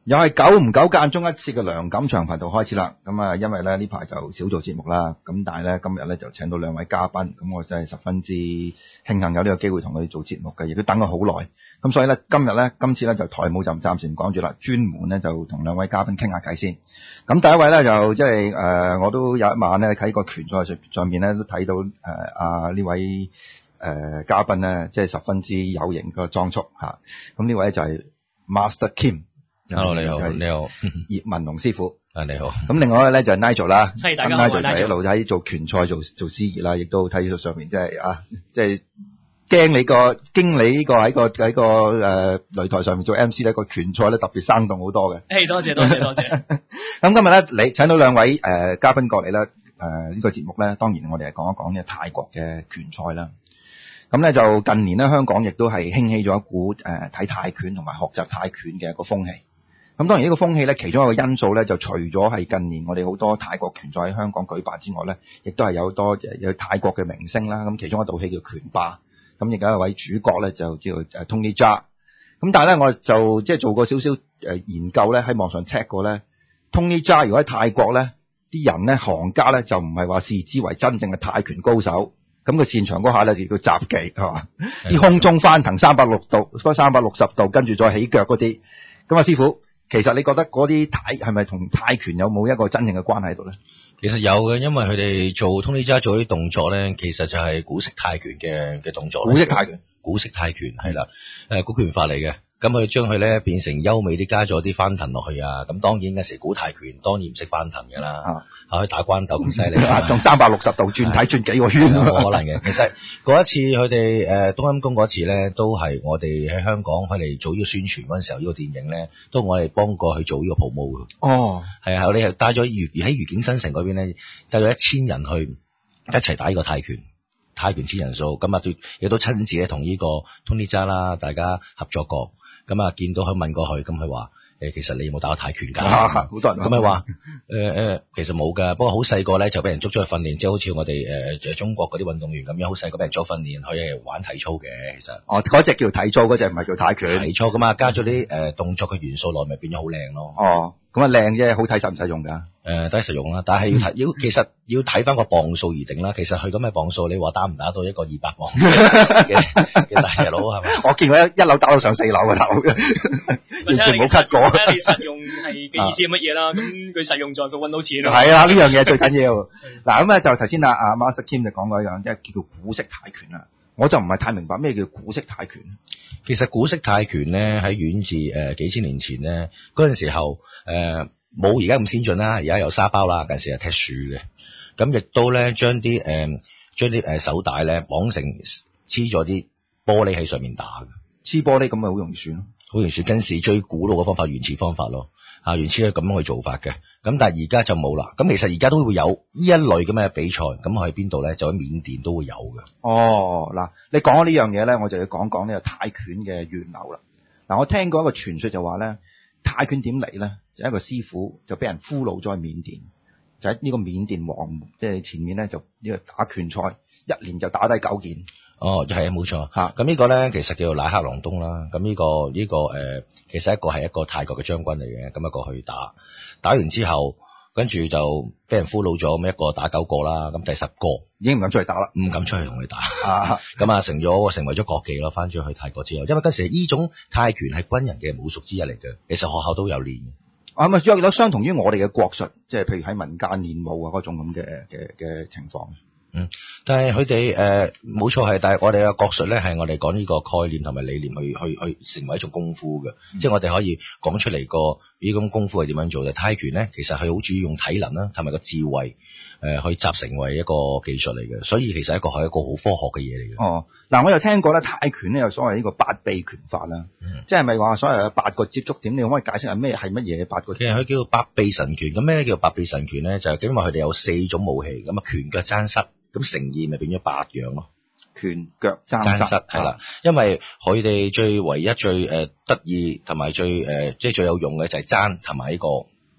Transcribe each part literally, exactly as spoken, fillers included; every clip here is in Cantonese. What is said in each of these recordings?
又係久唔久間中一次嘅梁錦祥頻道開始啦。咁啊，因為咧呢排就少做節目啦，咁但係咧今日咧就請到兩位嘉賓，咁我真係十分之慶幸有呢個機會同佢哋做節目嘅，亦都等咗好耐。咁所以咧今日咧今次咧就台務就暫時唔講住啦，專門咧就同兩位嘉賓傾下偈先。咁第一位咧就即係誒，我都有一晚咧喺個拳賽上上面咧都睇到誒啊呢位誒、呃、嘉賓咧，即係十分之有型個裝束吓。咁呢位就係 Master Kim。Hello， 你好，你好， 葉文龍師傅。 啊，你好。 咁另外一位咧就係 Nigel 啦。 係，大家好。 Nigel 就一路喺做拳賽做做師爺啦，亦都睇到上面即係啊，即係驚你個經理呢個喺個喺個誒擂台上面做 M C 咧，個拳賽咧特別生動好多嘅。 誒，多謝多謝多謝。 咁今日咧，你請到兩位誒、呃、嘉賓過嚟咧，誒、呃、呢、這個節目咧，當然我哋係講一講呢泰國嘅拳賽啦。咁咧就近年咧，香港亦都係興起咗一股誒睇、呃、泰拳同埋學習泰拳嘅一個風氣。咁當然呢個風氣咧，其中一個因素咧，就除咗係近年我哋好多泰國拳賽喺香港舉辦之外咧，亦都係有多有泰國嘅明星啦。咁其中一套戲叫《拳霸》，咁亦都有一位主角咧就叫誒 Tony Jaa。咁但係咧，我就即係做過少少誒研究咧，喺網上 check 過咧 ，Tony Jaa 如果喺泰國咧，啲人咧行家咧就唔係話視之為真正嘅泰拳高手。咁佢擅長嗰下咧就叫雜技係嘛？啲空中翻騰三百六十度，三百六十度，跟住再起腳嗰啲。咁啊，師傅。其實你覺得嗰啲泰係咪同泰拳有冇一個真正嘅關係喺度咧？ 其實有嘅，因為佢哋做 Tony Jaa 做啲動作咧，其實就係古式泰拳嘅嘅動作。 古式泰拳， 古式泰拳係啦，誒古拳法嚟嘅。咁佢將佢咧變成優美啲，加咗啲翻騰落去啊！咁當然嗰時古泰拳當然唔識翻騰㗎啦，啊，可以打關鬥咁犀利， 用三百六十度轉體轉幾個圈， 冇可能嘅。其實嗰一次佢哋誒冬陰功嗰次咧，都係我哋喺香港佢哋做呢個宣傳嗰陣時候，呢、呢個電影咧，都我哋幫過去做呢個 promo 嘅。哦，係啊，我哋係帶咗愉喺愉景新城嗰邊咧，帶咗一千人去一齊打呢個泰拳。泰拳千人數，咁啊亦都親自咧同呢個 Tony Jaa 啦，大家合作過。咁啊，見到佢問過佢，咁佢話誒，其實你有冇打過泰拳㗎？ 好多人。咁佢話誒誒，其實冇㗎，不過好細個咧就俾人捉咗去訓練，即係好似我哋誒、呃、中國嗰啲運動員咁樣，好細個俾人捉訓練，佢係玩體操嘅。其實哦，嗰隻叫體操，嗰隻唔係叫泰拳。 體操咁啊，加咗啲誒動作嘅元素落，咪變咗好靚咯。 哦，咁啊靚啫，好睇實唔使用㗎？誒、 呃，都係實用啦，但係要睇要其實要睇翻個磅數而定啦。其實佢咁嘅磅數，你話打唔打到一個二百磅嘅嘅大隻佬係咪？ 我見佢一一樓打到上四樓嘅頭，完全冇 cut 過。 睇下你實用係嘅意思係乜嘢啦？咁佢實用在佢揾到錢咯。 係啊，呢樣嘢最緊要。嗱咁咧就頭先阿阿 Master Kim 就講過一樣，即係叫做古式泰拳啦。我就唔係太明白咩叫古式泰拳。 其實古式泰拳咧喺遠至誒幾千年前咧嗰陣時候誒。冇而家咁先進啦，而家有沙包啦，近時係踢樹嘅，咁亦都咧將啲誒將啲誒手帶咧綁成黐咗啲玻璃喺上面打嘅， 黐玻璃咁咪好容易損咯， 好容易損。跟時最古老嘅方法，原始方法咯，啊原始係咁樣去做法嘅，咁但係而家就冇啦。咁其實而家都會有呢一類咁嘅比賽，咁喺邊度咧？就喺緬甸都會有嘅。 哦，嗱，你講咗呢樣嘢咧，我就要講講呢個泰拳嘅源流啦。嗱，我聽過一個傳說就話咧，泰拳點嚟咧？就一個師傅就俾人俘虜咗喺緬甸，就喺呢個緬甸王即係前面咧就呢個打拳賽，一年就打低九件。 哦，係啊，冇錯嚇。咁呢個咧其實叫做乃克朗東啦。咁呢、呢個呢、呢個誒、呃，其實一個係一個泰國嘅將軍嚟嘅，咁一個去打，打完之後跟住就俾人俘虜咗，咁一個打九個啦，咁第十個已經唔敢出去打啦， 唔敢出去同佢打。咁啊成咗成為咗國技咯，翻咗去泰國之後，因為嗰時呢種泰拳係軍人嘅武術之一嚟嘅，其實學校都有練。 啊，咪約有相同於我哋嘅國術，即係譬如喺民間練武啊嗰種咁嘅嘅嘅情況。 嗯，但係佢哋誒冇錯係，但係我哋嘅國術咧係我哋講呢個概念同埋理念去去去成為一種功夫嘅，嗯、即係我哋可以講出嚟個呢種功夫係點樣做嘅。泰拳咧其實係好主要用體能啦，同埋個智慧誒、呃、去集成為一個技術嚟嘅，所以其實一個係一個好科學嘅嘢嚟嘅。哦， 嗱，我又聽過咧泰拳咧有所謂呢個八臂拳法啦，嗯、即係咪話所謂有八個接觸點？你可唔可以解釋下咩係乜嘢八個？ 其實佢叫做八臂神拳。咁咩叫八臂神拳咧？就係因為佢哋有四種武器，咁啊拳腳爭膝。咁成意咪變咗八樣咯， 拳腳爭膝係啦，因為佢哋最唯一最誒得意同埋最誒即係最有用嘅就係爭同埋呢個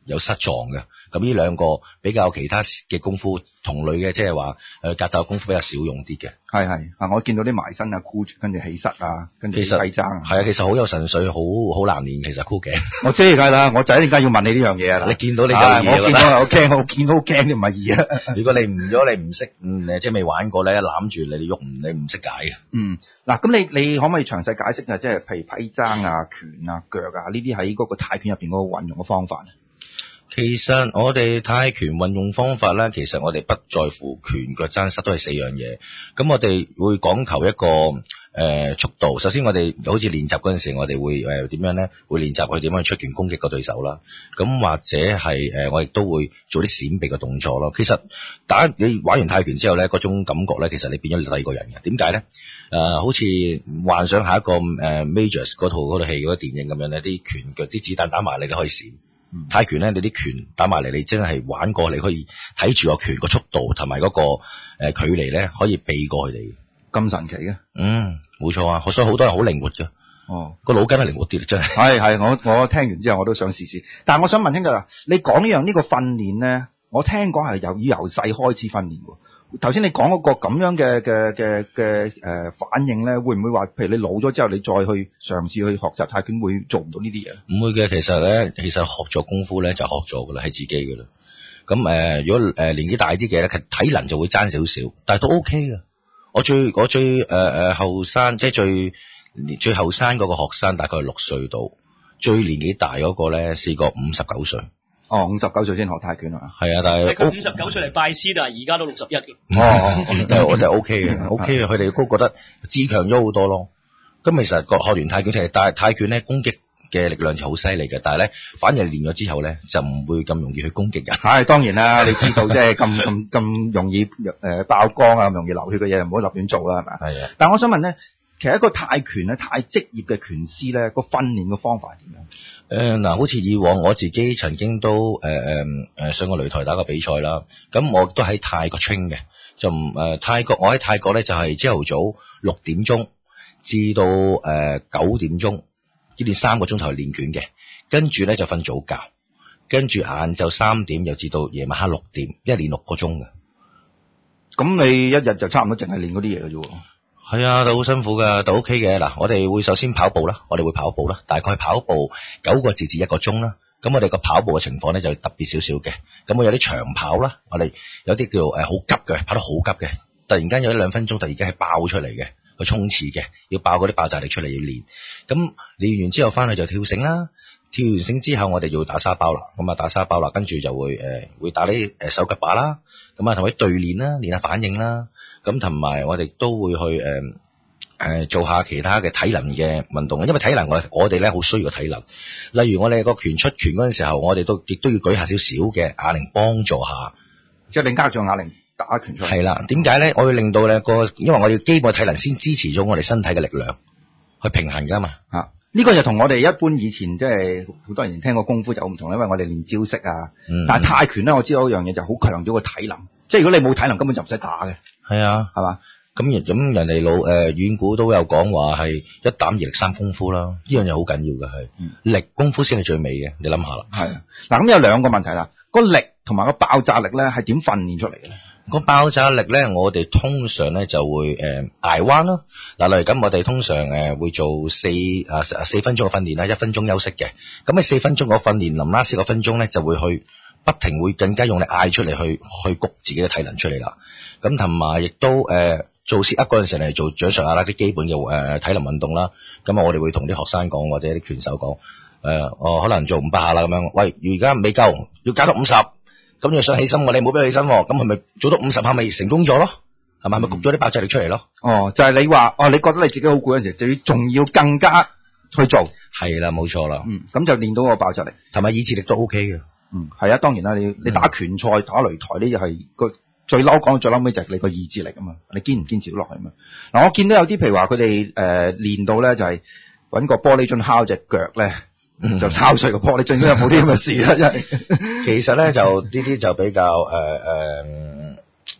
有失狀嘅。咁呢兩個比較其他嘅功夫同類嘅，即係話誒格鬥功夫比較少用啲嘅。 係係啊，我見到啲埋身啊、箍住跟住起膝啊，跟住批踭啊， 係啊，其實好有神髓，好好難練。其實箍頸， 我知㗎啦，我就一陣間要問你呢樣嘢啊。 你見到你就易我見到我驚，我見到好驚，唔係易啊。 如果你唔咗你唔識，嗯即係未玩過咧，攬住你你喐唔你唔識解嘅。 嗯，嗱，咁你你可唔可以詳細解釋啊？即係譬如批踭啊、拳啊、腳啊呢啲喺嗰個泰拳入邊嗰個運用嘅方法。 其實我哋泰拳運用方法咧，其實我哋不在乎拳腳踭膝都係四樣嘢。咁我哋會講求一個誒、呃、速度。首先我哋好似練習嗰陣時，我哋會誒點樣咧？會練習去點樣出拳攻擊個對手啦。咁或者係誒、呃、我亦都會做啲閃避嘅動作咯。其實打你玩完泰拳之後咧，嗰種感覺咧，其實你變咗第二個人嘅。點解咧？誒、呃，好似幻想下一個誒、呃、Majors 嗰套嗰套戲嗰個電影咁樣咧，啲拳腳啲子彈打埋你都可以閃。泰拳咧，你啲拳打埋嚟，你真係玩過，你可以睇住個拳個速度同埋嗰個誒、呃、距離咧，可以避過佢哋。咁神奇嘅？嗯，冇錯啊！所以好多人好靈活嘅。哦，個腦筋係靈活啲，真係。係係，我我聽完之後我都想試試。但係我想問清楚啦，你講呢樣呢個訓練咧，我聽講係由由細開始訓練喎。頭先你講嗰個咁樣嘅嘅嘅嘅誒反應咧，會唔會話，譬如你老咗之後，你再去嘗試去學習泰拳，會做唔到呢啲嘢？唔會嘅，其實咧，其實學咗功夫咧就學咗噶啦，係自己噶啦。咁誒、呃，如果誒、呃、年紀大啲嘅咧，其實體能就會爭少少，但係都 OK 噶。我最我最誒誒後生，即係最最後生嗰個學生，大概係六歲到，最年紀大嗰個咧，試過五十九歲。哦，五十九歲先學泰拳啊？係啊，但係佢五十九歲嚟拜師，但係而家都六十一嘅。 哦，但係我就 O K 嘅，O K 嘅，佢哋都覺得自強咗好多咯。咁其實學完泰拳其實，但係泰拳咧攻擊嘅力量就好犀利嘅，但係咧反而練咗之後咧就唔會咁容易去攻擊人。係當然啦，你知道即係咁咁咁容易誒爆光啊，咁容易流血嘅嘢唔好立亂做啦，係咪？係啊。但係我想問咧。其實一個泰拳咧，泰職業嘅拳師咧，個訓練嘅方法係點樣？誒，嗱，好似以往我自己曾經都誒誒誒上過擂台打過比賽啦。咁我都喺泰國 train 嘅，就唔誒、呃、泰國，我喺泰國咧就係朝頭早六點鐘至到誒九點鐘，要練三個鐘頭去練拳嘅。跟住咧就瞓早覺，跟住晏晝三點又至到夜晚黑六點，一練六個鐘嘅。咁你一日就差唔多淨係練嗰啲嘢嘅啫喎。係啊，都好辛苦噶，都 OK 嘅。嗱，我哋會首先跑步啦，我哋會跑步啦，大概跑步九個字至一個鐘啦。咁我哋個跑步嘅情況咧就特別少少嘅。咁我有啲長跑啦，我哋有啲叫誒好急嘅，跑得好急嘅，突然間有一兩分鐘，突然間係爆出嚟嘅，去衝刺嘅，要爆嗰啲爆炸力出嚟要練。咁練完之後翻去就跳繩啦，跳完繩之後我哋就要打沙包啦。咁啊打沙包啦，跟住就會誒、呃、會打啲誒手腳把啦，咁啊同佢對練啦，練下反應啦。咁同埋我哋都會去誒誒、呃、做下其他嘅體能嘅運動，因為體能我我哋咧好需要個體能。例如我哋個拳出拳嗰陣時候，我哋都亦都要舉下少少嘅啞鈴幫助下，即係你加上啞鈴打拳出嚟。係啦，點解咧？我會令到咧個，因為我哋基本體能先支持咗我哋身體嘅力量去平衡噶嘛。啊，呢、這個就同我哋一般以前即係好多人聽過功夫就好唔同，因為我哋練招式啊。嗯、但係泰拳咧，我知道一樣嘢就好強調個體能，即係如果你冇體能，根本就唔使打嘅。係啊，係嘛？咁人咁人哋老誒遠古都有講話係一膽二力三功夫啦，呢樣嘢好緊要嘅係、嗯、力功夫先係最美嘅，你諗下啦。係嗱，咁有兩個問題啦，個力同埋個爆炸力咧係點訓練出嚟嘅咧？個爆炸力咧，我哋通常咧就會誒挨彎啦。嗱，例如咁，我哋通常誒會做四啊四分鐘嘅訓練啦，一分鐘休息嘅。咁喺四分鐘嘅訓練，臨拉四個分鐘咧就會去不停會更加用力嗌出嚟，去去谷自己嘅體能出嚟啦。咁同埋亦都誒、呃、做 sit up 嗰陣時嚟做掌上壓啦，啲基本嘅誒、呃、體能運動啦。咁啊，我哋會同啲學生講或者啲拳手講，誒、呃，我可能做五百下啦咁樣。喂，而家未夠，要加到五十。咁你想起身，我哋冇俾佢起身，咁係咪做到五十下咪成功咗咯？係咪咪焗咗啲爆炸力出嚟咯？哦，就係、是、你話，哦，你覺得你自己好攰嗰陣時，就要仲要更加去做。係啦，冇錯啦。嗯，咁就練到個爆炸力，同埋意志力都 OK 嘅。嗯，係啊，當然啦，你你打拳賽、打擂台呢，就係個最嬲講最嬲尾就係你個意志力啊嘛，你堅唔堅持到落去嘛？嗱，我見到有啲譬如話佢哋誒練到咧，就係搵個玻璃樽敲隻腳咧。嗯、就抄碎個玻璃樽，有冇啲咁嘅事啦？真係，其實咧就呢啲就比較誒誒、呃呃，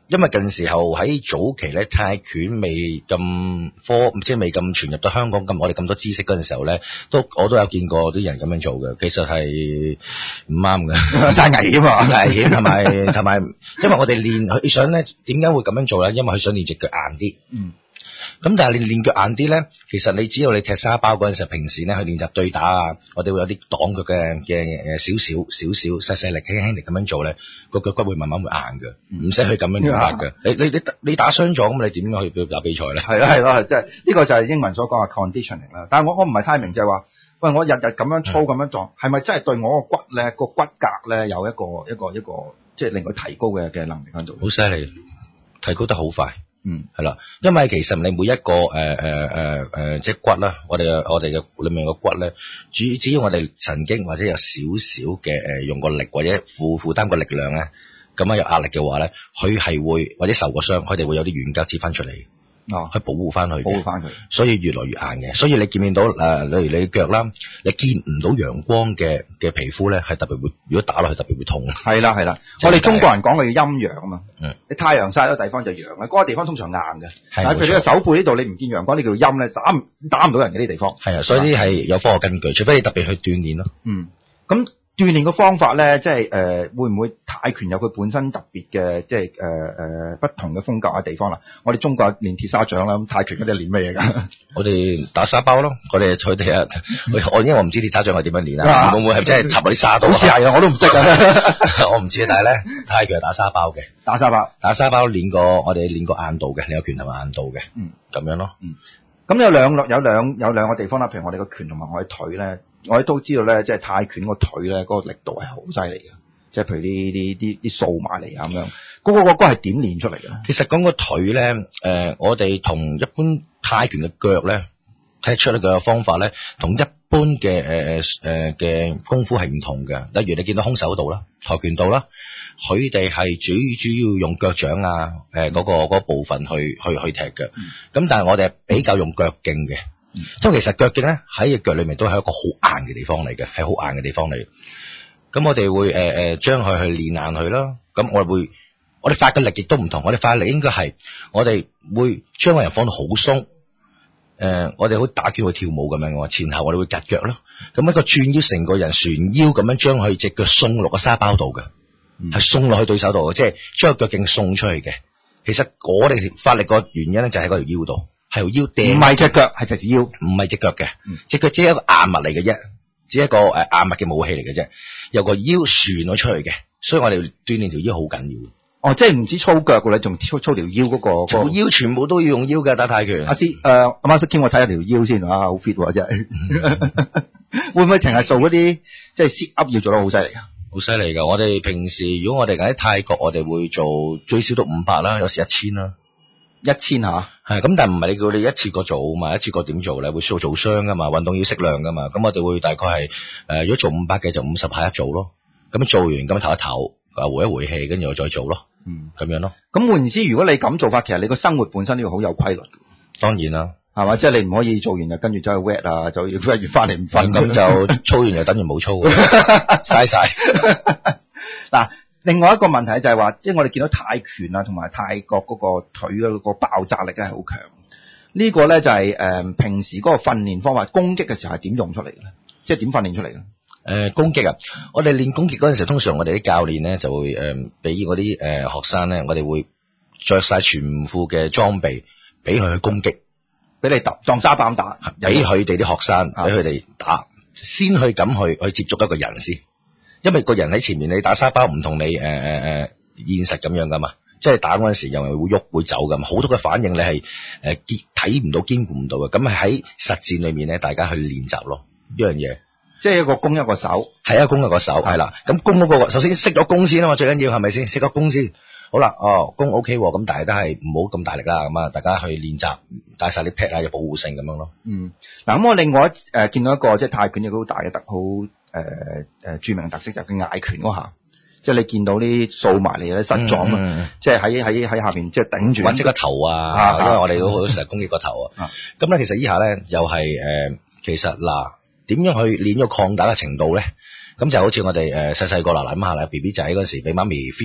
因為近時候喺早期咧，泰拳未咁科，即係未咁傳入到香港咁，我哋咁多知識嗰陣時候咧，都我都有見過啲人咁樣做嘅，其實係唔啱嘅， 太危險啊！ 危險同埋同埋，因為我哋練佢想咧，點解會咁樣做咧？因為佢想練隻腳硬啲。嗯。咁但係你練腳硬啲咧，其實你只要你踢沙包嗰陣時候，平時咧去練習對打啊，我哋會有啲擋腳嘅嘅誒少少少少細細力輕輕力咁樣做咧，個腳骨會慢慢會硬嘅，唔使去咁樣練法嘅。你你你你打傷咗咁，你點樣去打比賽咧？ 係咯係咯，即係呢個就係英文所講嘅 conditioning 啦。但係我我唔係太明就係話，喂，我日日咁樣操咁樣撞，係咪真係對我個骨咧個骨骼咧有一個一個一個即係令佢提高嘅嘅能力喺度？ 好犀利，提高得好快。 嗯， 係啦，因為其實你每一個誒誒誒誒即係骨啦，我哋嘅我哋嘅裏面嘅骨咧，只只要我哋曾經或者有少少嘅誒用個力或者負負擔個力量咧，咁樣有壓力嘅話咧，佢係會或者受過傷，佢哋會有啲軟膠接翻出嚟。哦，去保護翻佢， 保護翻佢， 所以越來越硬嘅。所以你見唔見到誒、呃，例如你腳啦，你見唔到陽光嘅嘅皮膚咧，係特別會，如果打落去特別會痛。 係啦係啦，我哋中國人講嘅要陰陽啊嘛。 嗯，你太陽曬嗰個地方就陽啦，嗰、那個地方通常硬嘅。係，譬如呢個手背呢度你唔見陽光，呢叫陰咧，打唔打唔到人嘅呢啲地方。 係啊，所以呢啲係有科學根據，除非你特別去鍛鍊咯。 嗯，咁。鍛煉嘅方法咧，即係誒、呃，會唔會泰拳有佢本身特別嘅，即係誒誒不同嘅風格嘅地方啦？我哋中國練鐵砂掌啦，咁泰拳嗰啲練乜嘢㗎？ 我哋打沙包咯，我哋佢哋啊，我因為我唔知鐵砂掌係點樣練啊，會唔會係真係插落啲沙度？ 好似係啊，我都唔識啊， 我唔知啊，但係咧泰拳係打沙包嘅， 打沙包， 打沙包練過，我哋練過硬度嘅，練個拳頭硬度嘅， 嗯， 咁樣咯， 嗯，咁有兩有兩有兩個地方啦，譬如我哋個拳同埋我哋腿咧。我哋都知道咧，即係泰拳個腿咧，嗰個力度係好犀利嘅。即係譬如呢啲啲啲掃埋嚟啊咁樣，嗰個嗰個係點練出嚟嘅？ 其實講個腿咧，誒、呃，我哋同一般泰拳嘅腳咧踢出嚟嘅方法咧，同一般嘅誒誒嘅功夫係唔同嘅。例如你見到空手道啦、跆拳道啦，佢哋係主主要用腳掌啊，誒、呃、嗰、嗰個嗰、嗰個、部分去去去踢嘅。咁、嗯、但係我哋係比較用腳勁嘅。因為其實腳勁咧喺隻腳裏面都係一個好硬嘅地方嚟嘅，係好硬嘅地方嚟。咁我哋會誒誒將佢去練硬佢啦。咁我哋會，我哋發嘅力亦都唔同。我哋發力應該係，我哋會將個人放到好鬆。誒、呃，我哋好打拳去跳舞咁樣嘅，前後我哋會夾腳咯。咁一個轉腰，成個人旋腰咁樣將佢隻腳送落個沙包度嘅，係、嗯、送落去對手度嘅，即係將個腳勁送出去嘅。其實我哋發力個原因咧就喺嗰條腰度。係條腰掟，唔係隻腳，係隻腰，唔係隻腳嘅，隻腳只係一個硬物嚟嘅啫，只係一個誒硬物嘅武器嚟嘅啫，有個腰旋咗出去嘅，所以我哋鍛煉條腰好緊要。哦，即係唔止操腳嘅，你仲操操條腰嗰、嗰個，條腰全部都要用腰嘅打泰拳。阿師誒，阿媽識傾我睇下條腰先啊，好 fit 喎真係。會唔會淨係做嗰啲即係 sit up 要做得好犀利啊？好犀利噶！我哋平時如果我哋喺泰國，我哋會做最少都五百啦，有時一千啦。一千吓，係咁，但係唔係你叫你一次過做嘛？一次過點做咧？會需要做傷噶嘛？運動要適量噶嘛？咁我哋會大概係誒、呃，如果做五百嘅就五十下一組咯。咁做完咁唞一唞，啊回一回氣，跟住我再做咯。嗯，咁樣咯。咁換言之，如果你咁做法，其實你個生活本身都要好有規律。當然啦，係嘛？即係你唔可以做完就跟住走去 wet 啊，就要一月翻嚟唔瞓，咁就操完就等於冇操，嘥晒。嗱。另外一個問題就係話，即係我哋見到泰拳啊，同埋泰國嗰個腿嗰個爆炸力咧係好強。呢個咧就係誒平時嗰個訓練方法，攻擊嘅時候係點用出嚟嘅咧？即係點訓練出嚟嘅？誒攻擊啊！我哋練攻擊嗰陣時，通常我哋啲教練咧就會誒俾嗰啲誒學生咧，我哋會着晒全副嘅裝備，俾佢去攻擊，俾你揼撞沙板打，俾佢哋啲學生，俾佢哋打，先去咁去去接觸一個人先。因為個人喺前面，你打沙包唔同你誒誒誒現實咁樣噶嘛，即係打嗰陣時又係會喐會走噶嘛，好多嘅反應你係誒睇唔到兼顧唔到嘅，咁係喺實戰裏面咧，大家去練習咯呢樣嘢，即係一個攻一個守，係一個攻一個守，係啦，咁攻嗰個首先識咗攻先啊嘛，最緊要係咪先識咗攻先？好啦，哦攻 OK 咁，大家都係唔好咁大力啦，咁啊大家去練習，帶晒啲 pad 啊，有保護性咁樣咯。嗯，嗱咁我另外誒、呃、見到一個即係泰拳有個好大嘅特好。誒、呃、誒，著名特色就係佢嗌拳嗰下，即係你見到啲掃埋嚟嘅身狀啊，即係喺喺喺下邊即係頂住，或者個頭啊，啊因為我哋都好多成日攻擊個頭啊。咁、啊、咧，其實以下咧又係誒，其實嗱，點樣去練咗抗打嘅程度咧？咁就好似我哋誒細細個嗱諗下啦，B B 仔嗰時俾媽咪 feed 啦，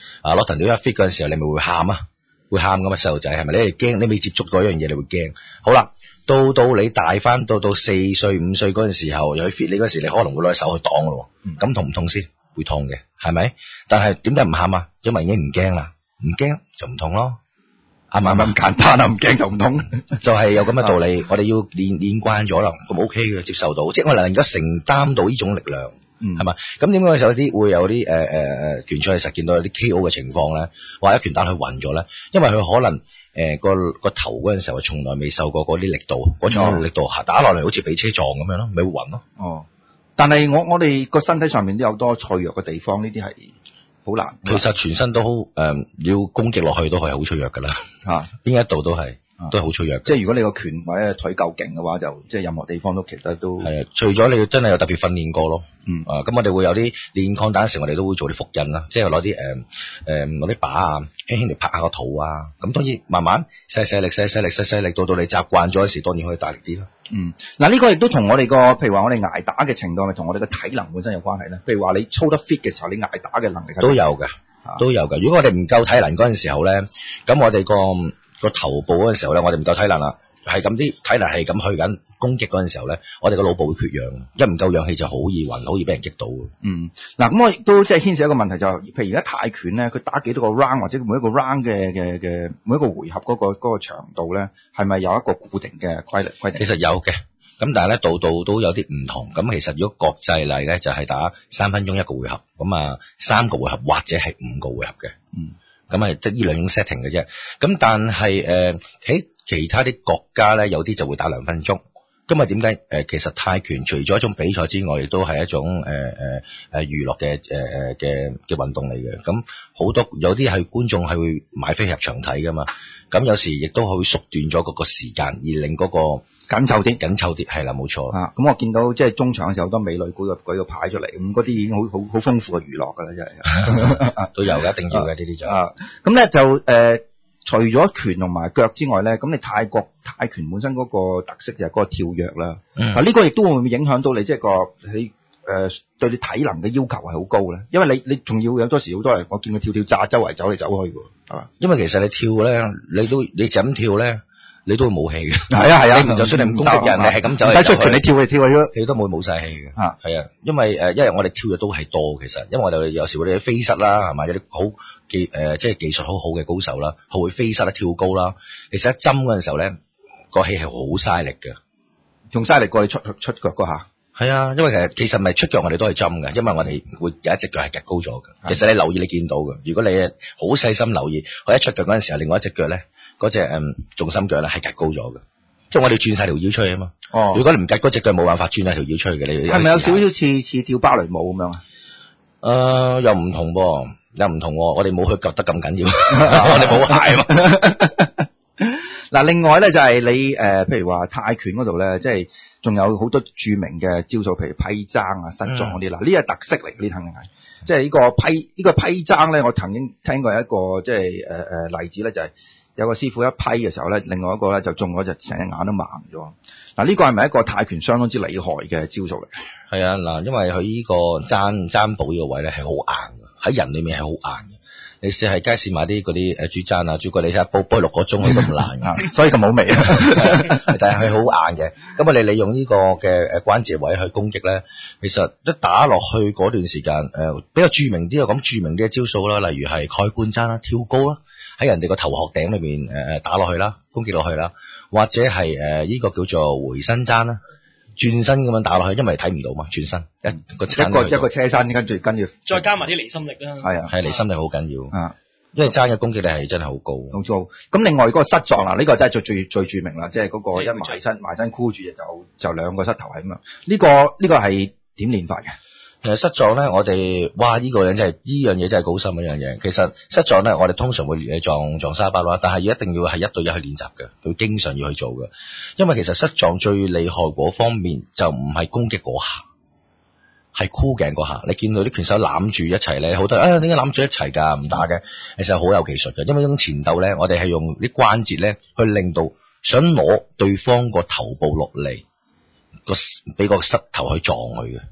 啊攞藤條一 fit 嗰陣時候，你咪會喊啊，會喊噶嘛，細路仔係咪？你係驚，你未接觸過一樣嘢，你會驚。好啦，到到你大翻，到到四歲五歲嗰陣時候，又去 fit 你嗰時，你可能會攞隻手去擋咯。咁痛唔痛先？會痛嘅，係咪？但係點解唔喊啊？因為已經唔驚啦，唔驚就唔痛咯。啱唔啱？咁簡單啊，唔驚就唔痛，就係有咁嘅道理。我哋要練練慣咗啦，咁 OK 嘅，接受到，即係我能夠承擔到呢種力量，嗯，係嘛？咁點解有啲會有啲誒誒誒拳賽實見到有啲 K O 嘅情況咧？話一拳打佢暈咗咧，因為佢可能誒、呃、個個頭嗰陣時候從來未受過嗰啲力度，嗰種力度打落嚟好似俾車撞咁樣咯，咪會暈咯。哦，但係我我哋個身體上面都有多脆弱嘅地方，呢啲係。好難，其實全身都好誒、呃，要攻擊落去都係好脆弱噶啦，啊，邊一度都係、啊、都係好脆弱。即係如果你個拳或者腿夠勁嘅話，就即係任何地方都其實都係啊。除咗你真係有特別訓練過咯，嗯啊，咁我哋會有啲練抗打時，我哋都會做啲複印啦，即係攞啲誒誒攞啲把啊，輕輕地拍下個肚啊，咁當然慢慢細細力細細力細細力，到到你習慣咗嗰時，當然可以大力啲啦。嗯，嗱、這、呢個亦都同我哋個，譬如話我哋捱打嘅程度，咪同我哋嘅體能本身有關係咧。譬如話你操得 fit 嘅時候，你捱打嘅能力都有嘅，都有嘅。如果我哋唔夠體能嗰陣時候咧，咁我哋個個頭部嗰陣時候咧，我哋唔夠體能啦，係咁啲體能係咁去緊攻擊嗰陣時候咧，我哋個腦部會缺氧，一唔夠氧氣就好易暈，好易俾人擊到嘅。嗯，嗱咁我亦都即係牽涉一個問題就係、是，譬如而家泰拳咧，佢打幾多個 round 或者每一個 round 嘅嘅嘅每一個回合嗰、那個嗰、那個長度咧，係咪有一個固定嘅規律規定？其實有嘅。咁但係咧，度度都有啲唔同。咁其實如果國際例咧，就係打三分鐘一個回合，咁啊三個回合或者係五個回合嘅。嗯，咁啊即係呢兩種 setting 嘅啫。咁但係誒喺其他啲國家咧，有啲就會打兩分鐘。咁啊點解？誒其實泰拳除咗一種比賽之外，亦都係一種誒誒誒娛樂嘅誒誒嘅嘅運動嚟嘅。咁好多有啲係觀眾係會買飛入場睇噶嘛。咁有時亦都會縮短咗嗰個時間，而令嗰個緊湊啲，緊湊啲係啦，冇錯。啊，咁我見到即係中場嘅時候，好多美女舉個舉個牌出嚟，咁嗰啲已經好好好豐富嘅娛樂㗎啦，真係。都有嘅，一定要嘅呢啲就。啊，咁咧就誒、呃，除咗拳同埋腳之外咧，咁你泰國泰拳本身嗰個特色就係嗰個跳躍啦。嗯。啊，呢個亦都會唔會影響到你即係個你誒、呃、對你體能嘅要求係好高咧？因為你你仲要有多時好多人，我見佢跳跳紮周圍走嚟走去㗎，係嘛？因為其實你跳咧，你都你就咁跳咧。你都會冇氣嘅，係啊係啊，你唔就算你唔攻擊人，你係咁走嚟走去，唔使出拳，你跳嚟跳去咯，你都冇冇晒氣嘅。啊，係啊，因為誒，因為我哋跳嘅都係多，其實，因為我哋有時會有啲飛膝啦，係咪有啲好技誒，即係技術好好嘅高手啦，佢會飛膝啦、跳高啦。其實一針嗰陣時候咧，個氣係好嘥力嘅，仲嘥力過去出出腳嗰下。係啊，因為其實其實唔係出腳，我哋都係針嘅，因為我哋會有一隻腳係夾高咗嘅。其實你留意你見到嘅，如果你好細心留意，佢一出腳嗰陣時候，另外一隻腳咧。嗰隻誒重心腳咧係夾高咗嘅，即係我哋轉晒條腰出去啊嘛。哦，如果你唔夾嗰隻腳，冇辦法轉晒條腰出去嘅。你係咪有少少似似跳芭蕾舞咁樣啊？誒、呃，又唔同噃，又唔同。我哋冇去夾得咁緊要，我哋冇鞋嘛。嗱，另外咧就係你誒、呃，譬如話泰拳嗰度咧，即係仲有好多著名嘅招數，譬如批踭啊、膝撞嗰啲啦。呢係特色嚟，呢肯定係。即係呢個批呢、呢個批踭咧，我曾經聽過一個即係誒誒例子咧，就係、是。有個師傅一批嘅時候咧，另外一個咧就中咗隻成隻眼都盲咗。嗱，呢個係咪一個泰拳相當之厲害嘅招數嚟？係啊，嗱，因為佢呢個踭踭步呢個位咧係好硬嘅，喺人裏面係好硬嘅。你試喺街市買啲嗰啲誒豬踭啊、豬骨，你睇下煲煲六個鐘佢都唔爛啊，所以咁好味啊。但係佢好硬嘅。咁我哋利用呢個嘅誒關節位去攻擊咧，其實一打落去嗰段時間誒、呃、比較著名啲啊，咁著名啲嘅招數啦，例如係蓋罐踭啦、跳高啦。喺人哋個頭殼頂裏面誒誒打落去啦，攻擊落去啦，或者係誒呢個叫做回身踭啦，轉身咁樣打落去，因為睇唔到嘛，轉身一個一個一個車身，跟住跟住再加埋啲離心力啦，係啊，係離心力好緊要啊，因為踭嘅攻擊力係真係好高，冇錯。咁另外嗰個膝撞啦，呢個真係最最最著名啦，即係嗰個一埋身埋身箍住就就兩個膝頭係咁樣。呢個呢個係點練法嘅？其實膝撞咧，我哋哇呢、這個人真係呢樣嘢真係高深一樣嘢。其實膝撞咧，我哋通常會練撞撞沙包啦，但係一定要係一對一去練習嘅，佢經常要去做嘅。因為其實膝撞最厲害嗰方面就唔係攻擊嗰下，係箍頸嗰下。你見到啲拳手攬住一齊咧，好多人啊點解攬住一齊噶唔打嘅？其實好有技術嘅，因為呢種前鬥咧，我哋係用啲關節咧去令到想攞對方個頭部落嚟，個俾個膝頭去撞佢嘅。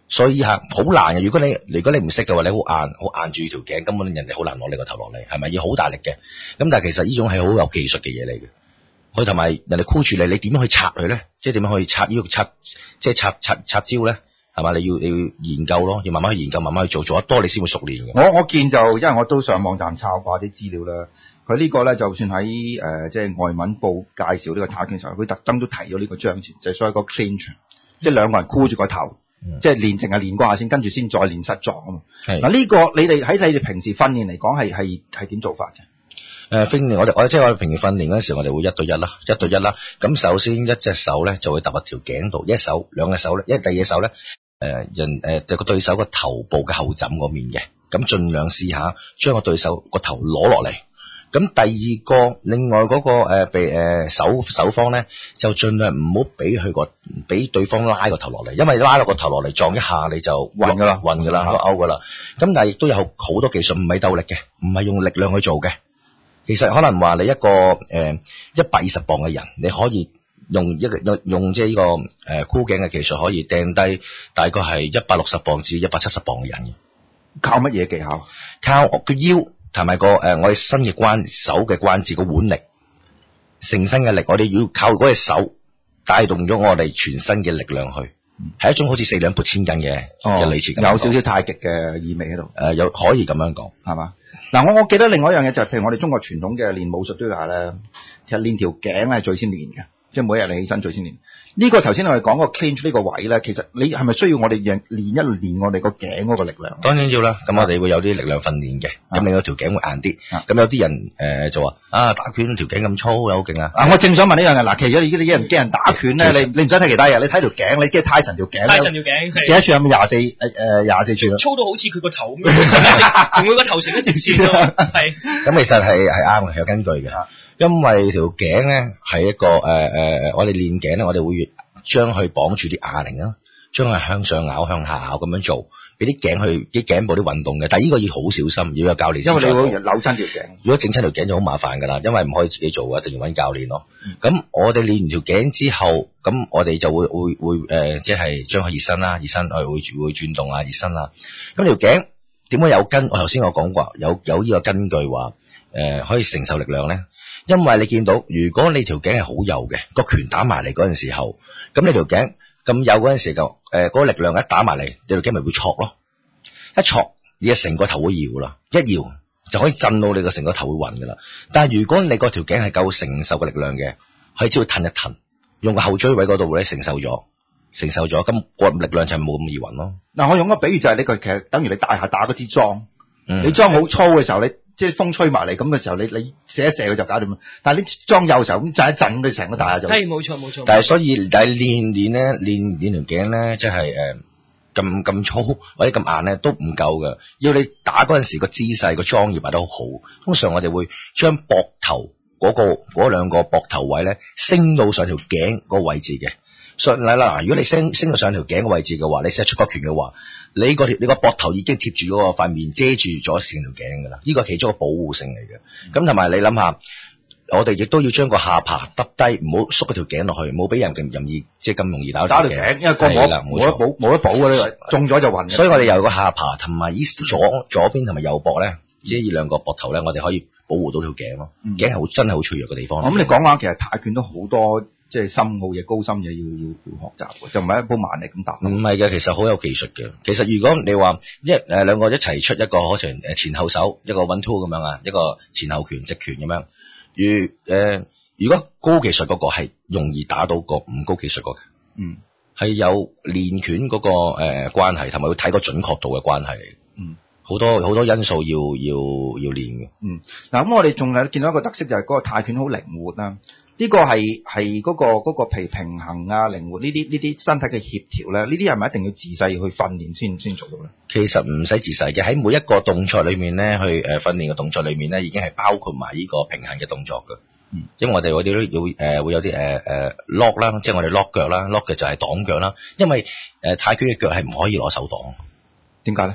所以嚇好難嘅。如果你如果你唔識嘅話，你好硬好硬住條頸，根本人哋好難攞你個頭落嚟，係咪要好大力嘅？咁但係其實呢種係好有技術嘅嘢嚟嘅。佢同埋人哋箍住你，你點樣去拆佢咧？即係點樣去拆呢個拆，即係拆拆拆招咧？係嘛？你要你要研究咯，要慢慢去研究，慢慢去做，做得多你先會熟練嘅。 我我見就因為我都上網站抄過啲資料啦。佢呢個咧，就算喺誒、呃、即係外文報介紹呢個泰拳嘅時候，佢特登都提咗呢個章節，就係、所謂個 clinch，即係兩個人箍住個頭，嗯、即係練淨係練嗰下先，跟住先再練實作啊嘛。嗱呢、這個你哋喺你哋平時訓練嚟講係係係點做法嘅？ 誒訓練我哋我哋即係我哋平時訓練嗰陣時，我哋會一對一啦，一對一啦。咁首先一隻手咧就會揼喺條頸度，一手兩隻手咧，一第二手咧誒人誒就個對手個頭部嘅後枕嗰面嘅，咁盡量試下將個對手個頭攞落嚟。咁第二個另外嗰、那個誒被誒手手方咧就盡量唔好俾佢個俾對方拉個頭落嚟，因為拉落個頭落嚟撞一下你就暈噶啦，暈噶啦，勾噶啦。咁但係亦都有好多技術，唔係鬥力嘅，唔係用力量去做嘅。其實可能話你一個誒一百二十磅嘅人，你可以用一個用用即係呢個誒箍頸嘅技術，可以掟低大概係一百六十磅至一百七十磅嘅人嘅。 靠乜嘢技巧？ 靠個腰同埋個誒我哋身嘅關手嘅關節個腕力，成身嘅力，我哋要靠嗰隻手帶動咗我哋全身嘅力量去，係、嗯、一種好似四兩撥千斤嘅嘅類似咁。有少少太極嘅意味喺度。誒、呃，有可以咁樣講，係嘛？嗱，我我記得另外一樣嘢就係、是，譬如我哋中國傳統嘅練武術都係咧，其實練條頸係最先練嘅，即係每日你起身最先練。呢、這個頭先我哋講個 clinch 呢個位咧，其實你係咪需要我哋練練一練我哋個頸嗰個力量？當然要啦，咁我哋會有啲力量訓練嘅，咁令到條頸會硬啲。咁有啲人誒、呃、就話啊，打拳條頸咁粗又好勁啊！啊，我正想問呢樣嘢，嗱，其實而家啲人驚人打拳咧，你你唔使睇其他嘢，你睇條頸，你驚泰神條頸，泰神條頸幾多寸有冇廿四誒誒廿四寸？粗到好似佢個頭咁樣，同佢個頭成一直線咯。係。咁其實係係啱嘅，有根據嘅。因為條頸咧係一個誒誒誒，我哋練頸咧，我哋會將佢綁住啲啞鈴啊，將佢向上咬向下咬咁樣做，俾啲頸去啲頸部啲運動嘅。但係呢個要好小心，要有教練。因為你會扭親條頸，如果整親條頸就好麻煩噶啦，因為唔可以自己做嘅，一定要揾教練咯。咁、嗯、我哋練完條頸之後，咁我哋就會會會誒，即係將佢熱身啦，熱身會會會轉動啊，熱身啦。咁條頸點解有根？我頭先我講過，有有呢個根據話，誒、呃、可以承受力量咧。因為你見到，如果你條頸係好幼嘅，個拳打埋嚟嗰陣時候，咁你條頸咁幼嗰陣時就，誒、呃、嗰、那個力量一打埋嚟，你條頸咪會挫咯，一挫你嘅成個頭會搖啦，一搖就可以震到你個成個頭會暈噶啦。但係如果你個條頸係夠承受嘅力量嘅，可以只會褪一褪，用個後椎位嗰度咧承受咗，承受咗，咁、那個力量就冇咁易暈咯。嗱，我用個比喻就係呢個，其實等於你大下打嗰支樁，嗯、你樁好粗嘅時候你。即係風吹埋嚟咁嘅時候，你你射一射佢就搞掂。但係你裝右嘅時候咁震一震，你成個大下就係冇錯冇錯。但係所以但係練練咧，練練條頸咧，即係誒咁咁粗或者咁硬咧都唔夠嘅。要你打嗰陣時個姿勢個裝要擺得好好。通常我哋會將膊頭嗰、嗰個嗰兩個膊頭位咧升到上條頸個位置嘅。上嚟啦，如果你升升到上條頸嘅位置嘅話，你射出個拳嘅話，你個你個膊頭已經貼住嗰個塊面，遮住咗成條頸噶啦。呢個係其中一個保護性嚟嘅。咁同埋你諗下，我哋亦都要將個下巴耷低，唔好縮嗰條頸落去，唔好俾人咁容易即係咁容易打到條頸，因為個冇冇得保冇得保嘅呢個中咗就暈。所以我哋有個下巴同埋依左左邊同埋右膊咧，即係呢兩個膊頭咧，我哋可以保護到條頸咯。頸係好真係好脆弱嘅地方。咁、嗯、你講話其實泰拳都好多。即係深奧嘢、高深嘢要要要學習嘅，就唔係一鋪萬力咁打。唔係嘅，其實好有技術嘅。其實如果你話一誒兩個一齊出一個可能誒前後手，一個 one two 咁樣啊，一個前後拳、直拳咁樣。如誒、呃、如果高技術嗰個係容易打到個唔高技術嗰個，嗯，係有練拳嗰個誒、呃、關係，同埋要睇個準確度嘅關係嚟。嗯，好多好多因素要要要練嘅。嗯，嗱咁我哋仲有見到一個特色就係嗰個泰拳好靈活啦。呢、這個係係嗰個嗰、那個譬如平衡啊、靈活呢啲呢啲身體嘅協調咧，呢啲係咪一定要自細去訓練先先做到咧？其實唔使自細嘅，喺每一個動作裏面咧，去誒訓練嘅動作裏面咧，已經係包括埋呢個平衡嘅動作嘅。嗯，因為我哋嗰啲都要誒、呃、會有啲誒誒 lock 啦，即係我哋 lock 腳啦 ，lock 嘅就係擋腳啦。因為誒、呃、泰拳嘅腳係唔可以攞手擋，點解咧？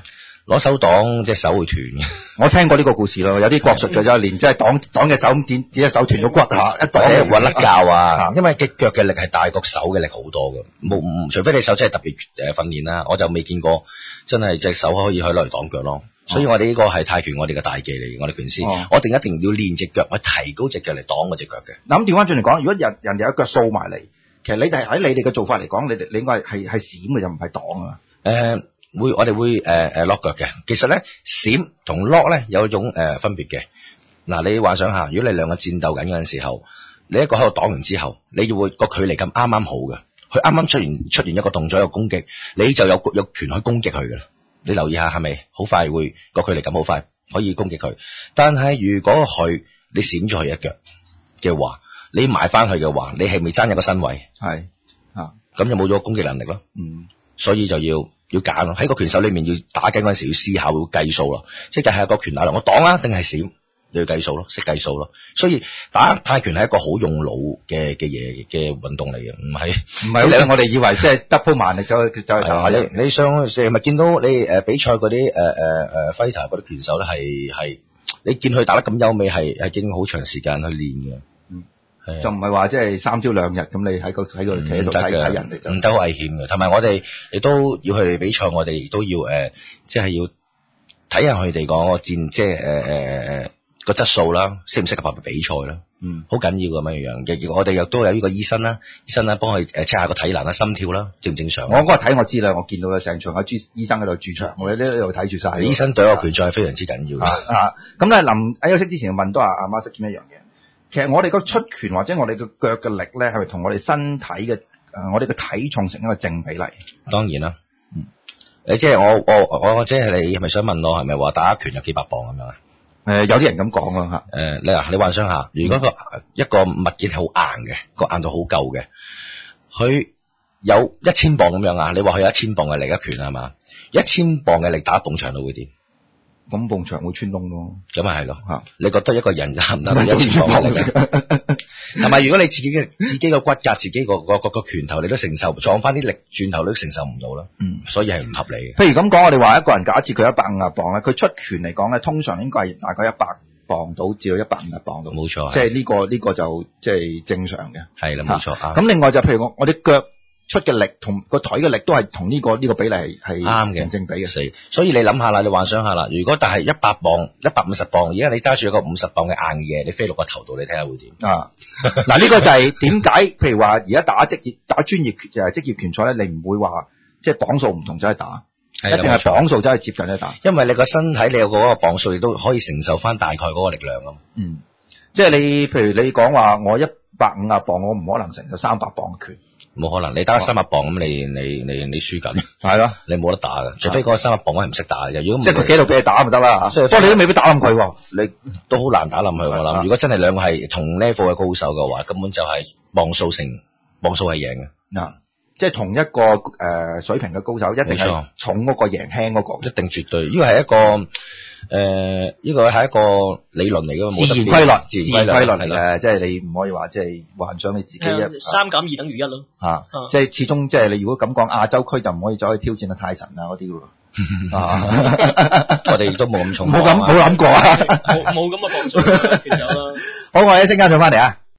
攞手擋隻手會斷嘅。 我聽過呢個故事咯，有啲國術嘅就連即係擋擋隻手咁點點隻手斷咗骨下，一擋就揾甩臼啊！因為隻腳嘅力係大過手嘅力好多嘅，冇唔除非你手真係特別誒訓練啦，我就未見過真係隻手可以去攞嚟擋腳咯。所以我哋呢個係泰拳我哋嘅大忌嚟嘅，我哋拳師，哦、我哋一定要練隻腳去提高隻腳嚟擋嗰隻腳嘅。 咁調翻轉嚟講，如果人人哋有一腳掃埋嚟，其實你哋喺你哋嘅做法嚟講，你哋你應該係係係閃嘅，就唔係擋啊。 誒、呃，會我哋會誒誒 lock 腳嘅。其實咧閃同 lock 咧有一種誒、呃、分別嘅。嗱，你幻想下，如果你兩個戰鬥緊嗰陣時候，你一個喺度擋完之後，你要會個距離咁啱啱好嘅，佢啱啱出現出現一個動作一個攻擊，你就有有權去攻擊佢嘅啦。你留意下係咪好快會個距離咁好快可以攻擊佢？但係如果佢你閃咗佢一腳嘅話，你埋翻去嘅話，你係咪爭一個身位？ 係啊， 咁就冇咗攻擊能力咯。 嗯，所以就要要揀咯。喺個拳手裏面要打緊嗰陣時要思考，要計數咯。即係係個拳打落，我擋啊定係閃？你要計數咯，識計數咯。所以打泰拳係一個好用腦嘅嘅嘢嘅運動嚟嘅，唔係唔係好似我哋以為即係 double 蠻力走去走去打。 你你上成日咪見到你誒比賽嗰啲誒誒誒 fighter 嗰啲拳手咧，係係你見佢打得咁優美，係係經好長時間去練嘅。 嗯，就唔係話即係三朝兩日咁，你喺個喺個企喺度睇睇人哋， 唔得好危險嘅。同埋我哋亦都要佢哋比賽，我哋亦都要誒，即係要睇下佢哋個戰，即係誒誒誒。個質素啦，適唔適合比賽啦，嗯，好緊要咁樣樣嘅。我哋又都有呢個醫生啦，醫生啦幫佢誒 check 下個體能啦、心跳啦，正唔正常？ 我嗰日睇我知啦，我見到成場有醫生喺度駐場，我喺呢度睇住晒。 醫生對一個拳賽係非常之緊要嘅。 啊，咁咧臨喺休息之前問多阿阿馬識見一樣嘢，其實我哋個出拳或者我哋個腳嘅力咧，係咪同我哋身體嘅誒、呃、我哋嘅體重成一個正比例？ 當然啦，嗯，誒即係我我我即係你係咪想問我係咪話打一拳有幾百磅咁樣啊？ 誒、呃，有啲人咁講啦吓。 誒，你啊，你幻想下，如果個一個物件係好硬嘅，個硬度好夠嘅，佢有一千磅咁樣啊，你話佢有一千磅嘅力一拳係嘛？一千磅嘅力打埲牆度會點？ 咁埲牆會穿窿咯。咁咪係咯吓？你覺得一個人得唔得？一千磅嘅力？係咪？如果你自己嘅自己個骨骼、自己個個個個拳頭，你都承受撞翻啲力，轉頭你都承受唔到啦。嗯，所以係唔合理嘅。 譬如咁講，我哋話一個人假設佢一百五十磅咧，佢出拳嚟講咧，通常應該係大概一百磅到至到一百五十磅到。冇錯，即係呢個呢、呢個就即係正常嘅。係啦，冇錯啊。咁另外就譬如我我啲腳出嘅力同個腿嘅力都係同呢個呢、呢個比例係係啱嘅，正正比嘅。 所以你諗下啦，你幻想下啦，如果但係一百磅、一百五十磅，而家你揸住一個五十磅嘅硬嘢，你飛落個頭度，你睇下會點啊？嗱，呢個就係點解？譬如話而家打職業打專業誒職業拳賽咧，你唔會話即係磅數唔同就去打，一定係磅數真係接近去打， 因為你個身體你有嗰個磅數，亦都可以承受翻大概嗰個力量啊。 嗯，即係你譬如你講話我一百五十磅，我唔可能承受三百磅嘅拳。 冇可能，你打三百磅咁，你你你你輸緊， 係咯， 你冇得打嘅，除非嗰個三百磅我係唔識打嘅。如果即係佢幾度俾你打咪得啦，不過你都未必打冧佢， 你都好難打冧佢。我諗，如果真係兩個係同 level 嘅高手嘅話，根本就係磅數成磅數係贏嘅。 嗱，即係同一個誒、呃、水平嘅高手，一定係重嗰個贏輕嗰個， 一定絕對。呢個係一個。誒、呃，呢、這個係一個理論嚟嘅， 自然規律， 自然規律嚟嘅，即係你唔可以話即係幻想你自己一三減二等於一咯， 吓、啊，即係始終即係你如果咁講，亞洲區就唔可以走去挑戰阿泰神啊嗰啲咯， 我哋都冇咁重， 冇咁冇諗過啊， 冇冇咁嘅磅數，其實啦， 好，我哋一陣間再翻嚟啊。